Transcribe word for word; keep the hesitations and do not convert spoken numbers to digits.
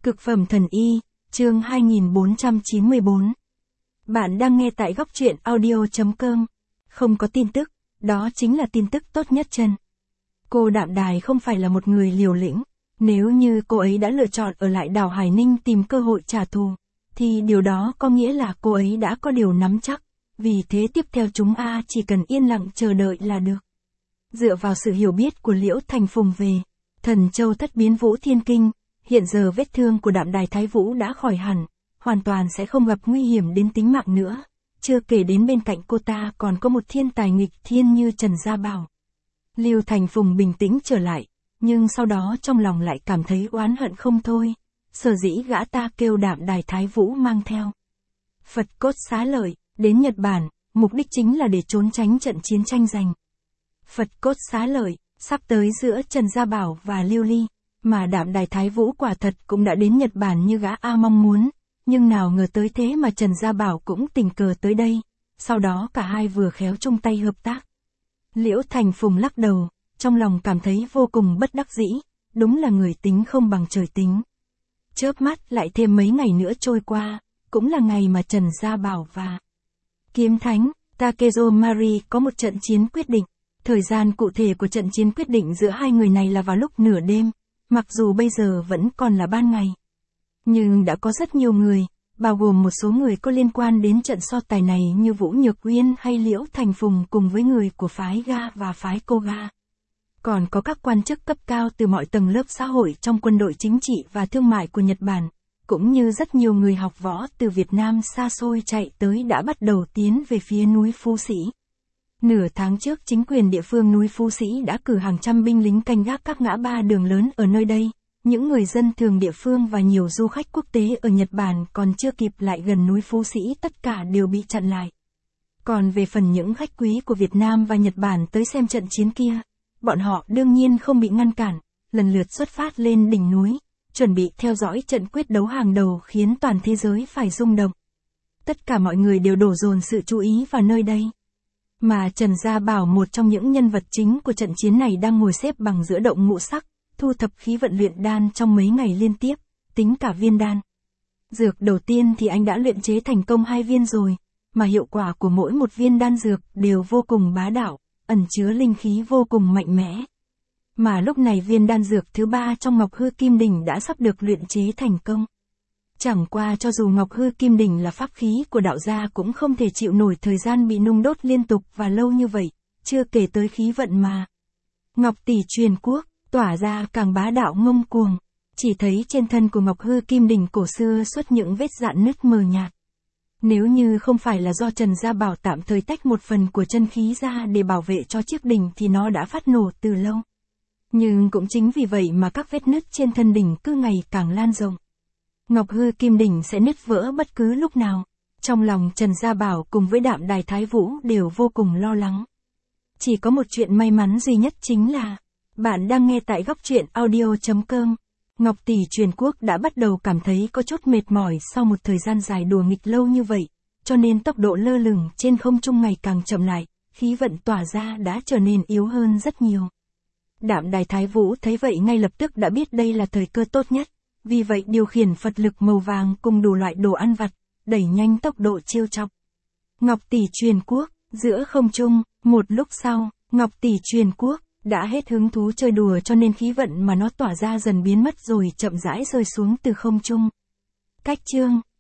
Cực phẩm thần y, chương hai nghìn bốn trăm chín mươi bốn. Bạn đang nghe tại góc truyện audio chấm com. Không có tin tức, đó chính là tin tức tốt nhất chân. Cô Đạm Đài không phải là một người liều lĩnh, nếu như cô ấy đã lựa chọn ở lại đảo Hải Ninh tìm cơ hội trả thù, thì điều đó có nghĩa là cô ấy đã có điều nắm chắc, vì thế tiếp theo chúng ta chỉ cần yên lặng chờ đợi là được. Dựa vào sự hiểu biết của Liễu Thành Phùng về Thần Châu Thất Biến Vũ Thiên Kinh, hiện giờ vết thương của Đạm Đài Thái Vũ đã khỏi hẳn, hoàn toàn sẽ không gặp nguy hiểm đến tính mạng nữa, chưa kể đến bên cạnh cô ta còn có một thiên tài nghịch thiên như Trần Gia Bảo. Liễu Thành Phùng bình tĩnh trở lại, nhưng sau đó trong lòng lại cảm thấy oán hận không thôi, sở dĩ gã ta kêu Đạm Đài Thái Vũ mang theo Phật cốt xá lợi, đến Nhật Bản, mục đích chính là để trốn tránh trận chiến tranh giành Phật cốt xá lợi, sắp tới giữa Trần Gia Bảo và Lưu Ly, mà Đạm Đài Thái Vũ quả thật cũng đã đến Nhật Bản như gã A mong muốn, nhưng nào ngờ tới thế mà Trần Gia Bảo cũng tình cờ tới đây, sau đó cả hai vừa khéo chung tay hợp tác. Liễu Thành Phùng lắc đầu, trong lòng cảm thấy vô cùng bất đắc dĩ, đúng là người tính không bằng trời tính. Chớp mắt lại thêm mấy ngày nữa trôi qua, cũng là ngày mà Trần Gia Bảo và Kiếm Thánh, Takezo Mari có một trận chiến quyết định. Thời gian cụ thể của trận chiến quyết định giữa hai người này là vào lúc nửa đêm, mặc dù bây giờ vẫn còn là ban ngày. Nhưng đã có rất nhiều người, bao gồm một số người có liên quan đến trận so tài này như Vũ Nhược Uyên hay Liễu Thành Phùng cùng với người của phái Ga và phái Koga. Còn có các quan chức cấp cao từ mọi tầng lớp xã hội trong quân đội chính trị và thương mại của Nhật Bản, cũng như rất nhiều người học võ từ Việt Nam xa xôi chạy tới đã bắt đầu tiến về phía núi Phú Sĩ. Nửa tháng trước chính quyền địa phương núi Phú Sĩ đã cử hàng trăm binh lính canh gác các ngã ba đường lớn ở nơi đây, những người dân thường địa phương và nhiều du khách quốc tế ở Nhật Bản còn chưa kịp lại gần núi Phú Sĩ tất cả đều bị chặn lại. Còn về phần những khách quý của Việt Nam và Nhật Bản tới xem trận chiến kia, bọn họ đương nhiên không bị ngăn cản, lần lượt xuất phát lên đỉnh núi, chuẩn bị theo dõi trận quyết đấu hàng đầu khiến toàn thế giới phải rung động. Tất cả mọi người đều đổ dồn sự chú ý vào nơi đây. Mà Trần Gia Bảo, một trong những nhân vật chính của trận chiến này, đang ngồi xếp bằng giữa động ngũ sắc, thu thập khí vận luyện đan trong mấy ngày liên tiếp, tính cả viên đan dược đầu tiên thì anh đã luyện chế thành công hai viên rồi, mà hiệu quả của mỗi một viên đan dược đều vô cùng bá đạo, ẩn chứa linh khí vô cùng mạnh mẽ. Mà lúc này viên đan dược thứ ba trong Ngọc Hư Kim Đỉnh đã sắp được luyện chế thành công. Chẳng qua cho dù Ngọc Hư Kim Đỉnh là pháp khí của đạo gia cũng không thể chịu nổi thời gian bị nung đốt liên tục và lâu như vậy, chưa kể tới khí vận mà Ngọc Tỷ truyền quốc, tỏa ra càng bá đạo ngông cuồng. Chỉ thấy trên thân của Ngọc Hư Kim Đỉnh cổ xưa xuất những vết rạn nứt mờ nhạt. Nếu như không phải là do Trần Gia Bảo tạm thời tách một phần của chân khí ra để bảo vệ cho chiếc đỉnh thì nó đã phát nổ từ lâu. Nhưng cũng chính vì vậy mà các vết nứt trên thân đỉnh cứ ngày càng lan rộng. Ngọc Hư Kim Đỉnh sẽ nứt vỡ bất cứ lúc nào. Trong lòng Trần Gia Bảo cùng với Đạm Đài Thái Vũ đều vô cùng lo lắng. Chỉ có một chuyện may mắn duy nhất chính là, bạn đang nghe tại góc truyện audio chấm com. Ngọc Tỷ truyền quốc đã bắt đầu cảm thấy có chút mệt mỏi sau một thời gian dài đùa nghịch lâu như vậy, cho nên tốc độ lơ lửng trên không trung ngày càng chậm lại, khí vận tỏa ra đã trở nên yếu hơn rất nhiều. Đạm Đài Thái Vũ thấy vậy ngay lập tức đã biết đây là thời cơ tốt nhất. Vì vậy điều khiển Phật lực màu vàng cùng đủ loại đồ ăn vặt, đẩy nhanh tốc độ chiêu chọc Ngọc Tỷ truyền quốc, giữa không trung. Một lúc sau, Ngọc Tỷ truyền quốc đã hết hứng thú chơi đùa cho nên khí vận mà nó tỏa ra dần biến mất rồi chậm rãi rơi xuống từ không trung. Cách chương